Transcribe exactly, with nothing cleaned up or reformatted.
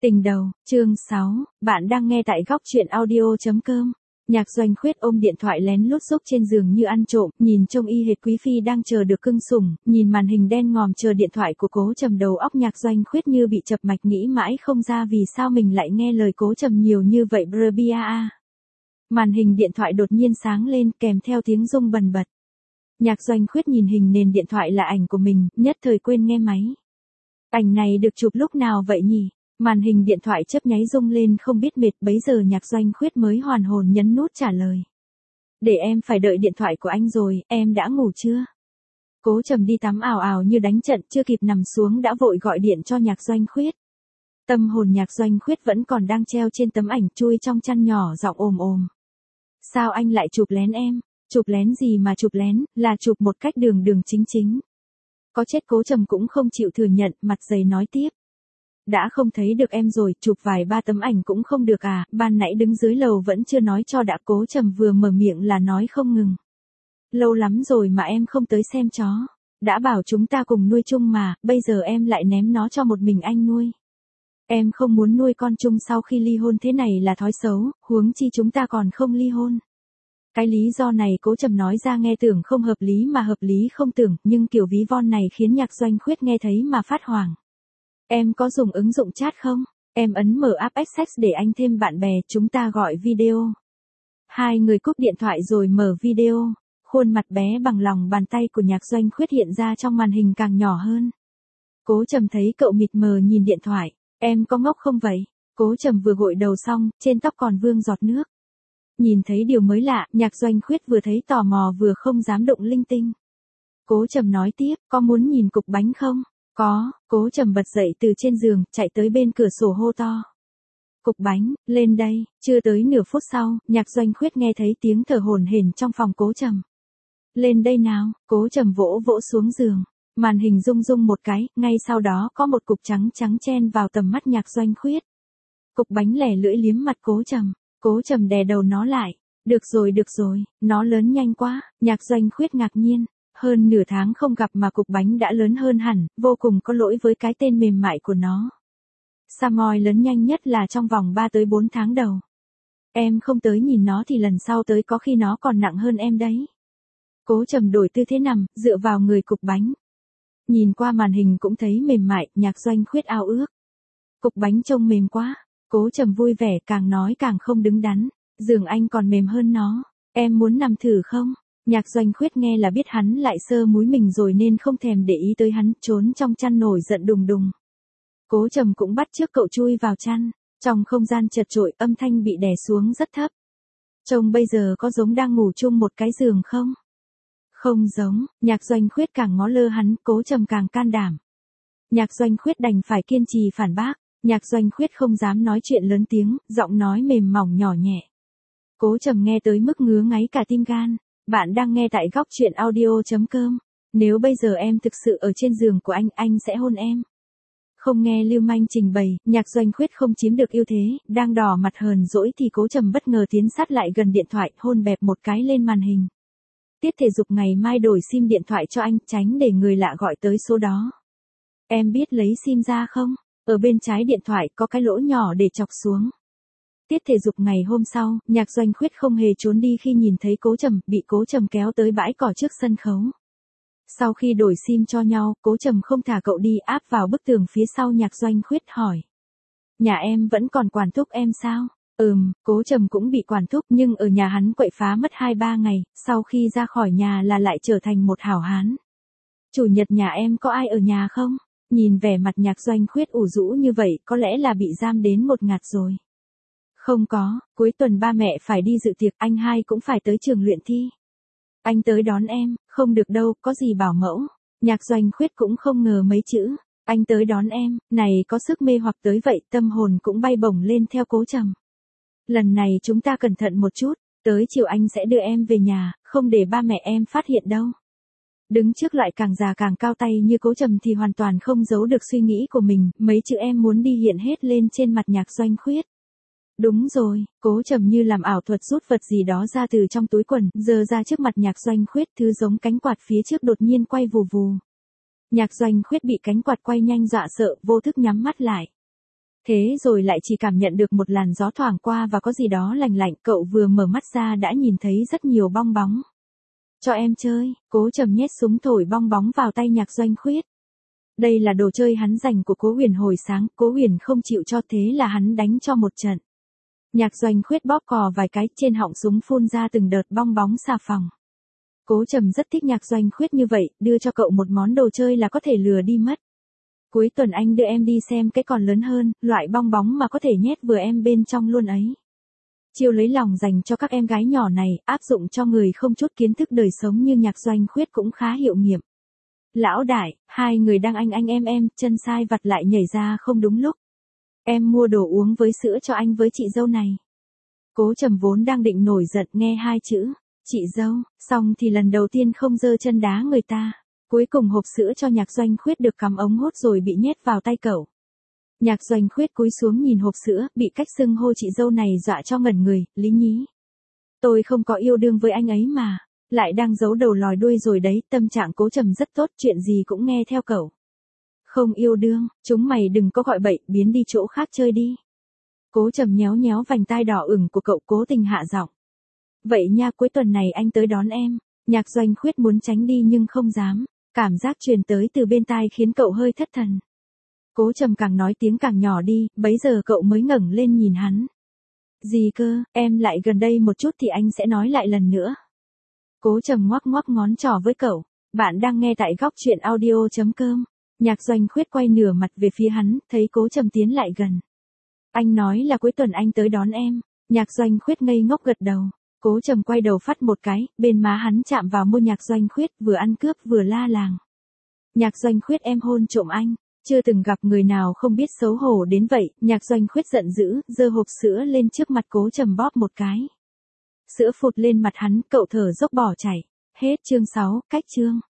Tình đầu, chương sáu, bạn đang nghe tại góc truyện audio.com. Nhạc Doanh Khuyết ôm điện thoại lén lút xúc trên giường như ăn trộm, nhìn trông y hệt quý phi đang chờ được cưng sủng, nhìn màn hình đen ngòm chờ điện thoại của Cố Trầm, đầu óc Nhạc Doanh Khuyết như bị chập mạch, nghĩ mãi không ra vì sao mình lại nghe lời Cố Trầm nhiều như vậy. Brbia. Màn hình điện thoại đột nhiên sáng lên kèm theo tiếng rung bần bật. Nhạc Doanh Khuyết nhìn hình nền điện thoại là ảnh của mình, nhất thời quên nghe máy. Ảnh này được chụp lúc nào vậy nhỉ? Màn hình điện thoại chớp nháy rung lên không biết mệt, bấy giờ Nhạc Doanh Khuyết mới hoàn hồn nhấn nút trả lời. Để em phải đợi điện thoại của anh rồi, em đã ngủ chưa? Cố Trầm đi tắm ào ào như đánh trận, chưa kịp nằm xuống đã vội gọi điện cho Nhạc Doanh Khuyết. Tâm hồn Nhạc Doanh Khuyết vẫn còn đang treo trên tấm ảnh, chui trong chăn nhỏ giọng ồm ồm. Sao anh lại chụp lén em? Chụp lén gì mà chụp lén, là chụp một cách đường đường chính chính. Có chết Cố Trầm cũng không chịu thừa nhận, mặt dày nói tiếp. Đã không thấy được em rồi, chụp vài ba tấm ảnh cũng không được à, ban nãy đứng dưới lầu vẫn chưa nói cho đã. Cố Trầm vừa mở miệng là nói không ngừng. Lâu lắm rồi mà em không tới xem chó. Đã bảo chúng ta cùng nuôi chung mà, bây giờ em lại ném nó cho một mình anh nuôi. Em không muốn nuôi con chung sau khi ly hôn, thế này là thói xấu, huống chi chúng ta còn không ly hôn. Cái lý do này Cố Trầm nói ra nghe tưởng không hợp lý mà hợp lý không tưởng, nhưng kiểu ví von này khiến Nhạc Doanh Khuyết nghe thấy mà phát hoảng. Em có dùng ứng dụng chat không? Em ấn mở app Access để anh thêm bạn bè, chúng ta gọi video. Hai người cúp điện thoại rồi mở video. Khuôn mặt bé bằng lòng bàn tay của Nhạc Doanh Khuyết hiện ra trong màn hình càng nhỏ hơn. Cố Trầm thấy cậu mịt mờ nhìn điện thoại. Em có ngốc không vậy? Cố Trầm vừa gội đầu xong, trên tóc còn vương giọt nước. Nhìn thấy điều mới lạ, Nhạc Doanh Khuyết vừa thấy tò mò vừa không dám động linh tinh. Cố Trầm nói tiếp, có muốn nhìn cục bánh không? Có. Cố Trầm bật dậy từ trên giường, chạy tới bên cửa sổ hô to. Cục bánh, lên đây. Chưa tới nửa phút sau, Nhạc Doanh Khuyết nghe thấy tiếng thở hổn hển trong phòng Cố Trầm. Lên đây nào. Cố Trầm vỗ vỗ xuống giường. Màn hình rung rung một cái, ngay sau đó có một cục trắng trắng chen vào tầm mắt Nhạc Doanh Khuyết. Cục bánh lẻ lưỡi liếm mặt Cố Trầm. Cố Trầm đè đầu nó lại. Được rồi được rồi, nó lớn nhanh quá. Nhạc Doanh Khuyết ngạc nhiên. Hơn nửa tháng không gặp mà cục bánh đã lớn hơn hẳn, vô cùng có lỗi với cái tên mềm mại của nó. Samoy lớn nhanh nhất là trong vòng ba tới bốn tháng đầu. Em không tới nhìn nó thì lần sau tới có khi nó còn nặng hơn em đấy. Cố Trầm đổi tư thế nằm, dựa vào người cục bánh. Nhìn qua màn hình cũng thấy mềm mại, Nhạc Doanh Khuyết ao ước. Cục bánh trông mềm quá. Cố Trầm vui vẻ, càng nói càng không đứng đắn. Giường anh còn mềm hơn nó. Em muốn nằm thử không? Nhạc Doanh Khuyết nghe là biết hắn lại sơ múi mình rồi nên không thèm để ý tới hắn, trốn trong chăn nổi giận đùng đùng. Cố Trầm cũng bắt chước cậu chui vào chăn. Trong không gian chật chội, âm thanh bị đè xuống rất thấp. Trông bây giờ có giống đang ngủ chung một cái giường không? Không giống. Nhạc Doanh Khuyết càng ngó lơ hắn, Cố Trầm càng can đảm. Nhạc Doanh Khuyết đành phải kiên trì phản bác. Nhạc Doanh Khuyết không dám nói chuyện lớn tiếng, giọng nói mềm mỏng nhỏ nhẹ. Cố Trầm nghe tới mức ngứa ngáy cả tim gan. Bạn đang nghe tại góc truyện audio.com. Nếu bây giờ em thực sự ở trên giường của anh, anh sẽ hôn em. Không nghe lưu manh trình bày, Nhạc Doanh Khuyết không chiếm được ưu thế, đang đỏ mặt hờn dỗi thì Cố Trầm bất ngờ tiến sát lại gần điện thoại, hôn bẹp một cái lên màn hình. Tiết thể dục ngày mai đổi sim điện thoại cho anh, tránh để người lạ gọi tới số đó. Em biết lấy sim ra không? Ở bên trái điện thoại có cái lỗ nhỏ để chọc xuống. Tiết thể dục ngày hôm sau, Nhạc Doanh Khuyết không hề trốn đi khi nhìn thấy Cố Trầm, bị Cố Trầm kéo tới bãi cỏ trước sân khấu. Sau khi đổi sim cho nhau, Cố Trầm không thả cậu đi, áp vào bức tường phía sau. Nhạc Doanh Khuyết hỏi. Nhà em vẫn còn quản thúc em sao? Ừm, Cố Trầm cũng bị quản thúc nhưng ở nhà hắn quậy phá mất hai ba ngày, sau khi ra khỏi nhà là lại trở thành một hảo hán. Chủ nhật nhà em có ai ở nhà không? Nhìn vẻ mặt Nhạc Doanh Khuyết ủ rũ như vậy, có lẽ là bị giam đến một ngạt rồi. Không có, cuối tuần ba mẹ phải đi dự tiệc, anh hai cũng phải tới trường luyện thi. Anh tới đón em, không được đâu, có gì bảo mẫu. Nhạc Doanh Khuyết cũng không ngờ mấy chữ. Anh tới đón em, này có sức mê hoặc tới vậy, tâm hồn cũng bay bổng lên theo Cố Trầm. Lần này chúng ta cẩn thận một chút, tới chiều anh sẽ đưa em về nhà, không để ba mẹ em phát hiện đâu. Đứng trước loại càng già càng cao tay như Cố Trầm thì hoàn toàn không giấu được suy nghĩ của mình, mấy chữ em muốn đi hiện hết lên trên mặt Nhạc Doanh Khuyết. Đúng rồi, Cố Trầm như làm ảo thuật rút vật gì đó ra từ trong túi quần, giơ ra trước mặt Nhạc Doanh Khuyết, thứ giống cánh quạt phía trước đột nhiên quay vù vù. Nhạc Doanh Khuyết bị cánh quạt quay nhanh dọa sợ, vô thức nhắm mắt lại. Thế rồi lại chỉ cảm nhận được một làn gió thoảng qua và có gì đó lành lạnh, cậu vừa mở mắt ra đã nhìn thấy rất nhiều bong bóng. Cho em chơi, Cố Trầm nhét súng thổi bong bóng vào tay Nhạc Doanh Khuyết. Đây là đồ chơi hắn dành của Cố Huyền hồi sáng, Cố Huyền không chịu cho thế là hắn đánh cho một trận. Nhạc Doanh Khuyết bóp cò vài cái, trên họng súng phun ra từng đợt bong bóng xà phòng. Cố Trầm rất thích Nhạc Doanh Khuyết như vậy, đưa cho cậu một món đồ chơi là có thể lừa đi mất. Cuối tuần anh đưa em đi xem cái còn lớn hơn, loại bong bóng mà có thể nhét vừa em bên trong luôn ấy. Chiêu lấy lòng dành cho các em gái nhỏ này, áp dụng cho người không chút kiến thức đời sống như Nhạc Doanh Khuyết cũng khá hiệu nghiệm. Lão đại, hai người đang anh anh em em, chân sai vặt lại nhảy ra không đúng lúc. Em mua đồ uống với sữa cho anh với chị dâu này. Cố Trầm vốn đang định nổi giận nghe hai chữ, chị dâu, xong thì lần đầu tiên không giơ chân đá người ta. Cuối cùng hộp sữa cho Nhạc Doanh Khuyết được cắm ống hút rồi bị nhét vào tay cậu. Nhạc Doanh Khuyết cúi xuống nhìn hộp sữa, bị cách xưng hô chị dâu này dọa cho ngẩn người, lý nhí. Tôi không có yêu đương với anh ấy mà, lại đang giấu đầu lòi đuôi rồi đấy, tâm trạng Cố Trầm rất tốt, chuyện gì cũng nghe theo cậu. Không yêu đương, chúng mày đừng có gọi bậy, biến đi chỗ khác chơi đi. Cố Trầm nhéo nhéo vành tai đỏ ửng của cậu, cố tình hạ giọng. Vậy nha, cuối tuần này anh tới đón em. Nhạc Doanh Khuyết muốn tránh đi nhưng không dám. Cảm giác truyền tới từ bên tai khiến cậu hơi thất thần. Cố Trầm càng nói tiếng càng nhỏ đi, bấy giờ cậu mới ngẩng lên nhìn hắn. Gì cơ, em lại gần đây một chút thì anh sẽ nói lại lần nữa. Cố Trầm ngoắc ngoắc ngón trỏ với cậu. Bạn đang nghe tại góc truyện audio chấm com. Nhạc Doanh Khuyết quay nửa mặt về phía hắn, thấy Cố Trầm tiến lại gần. Anh nói là cuối tuần anh tới đón em. Nhạc Doanh Khuyết ngây ngốc gật đầu. Cố Trầm quay đầu phát một cái, bên má hắn chạm vào môi Nhạc Doanh Khuyết, vừa ăn cướp vừa la làng. Nhạc Doanh Khuyết, em hôn trộm anh. Chưa từng gặp người nào không biết xấu hổ đến vậy. Nhạc Doanh Khuyết giận dữ, giơ hộp sữa lên trước mặt Cố Trầm bóp một cái. Sữa phụt lên mặt hắn, cậu thở dốc bỏ chảy. Hết chương sáu, cách chương.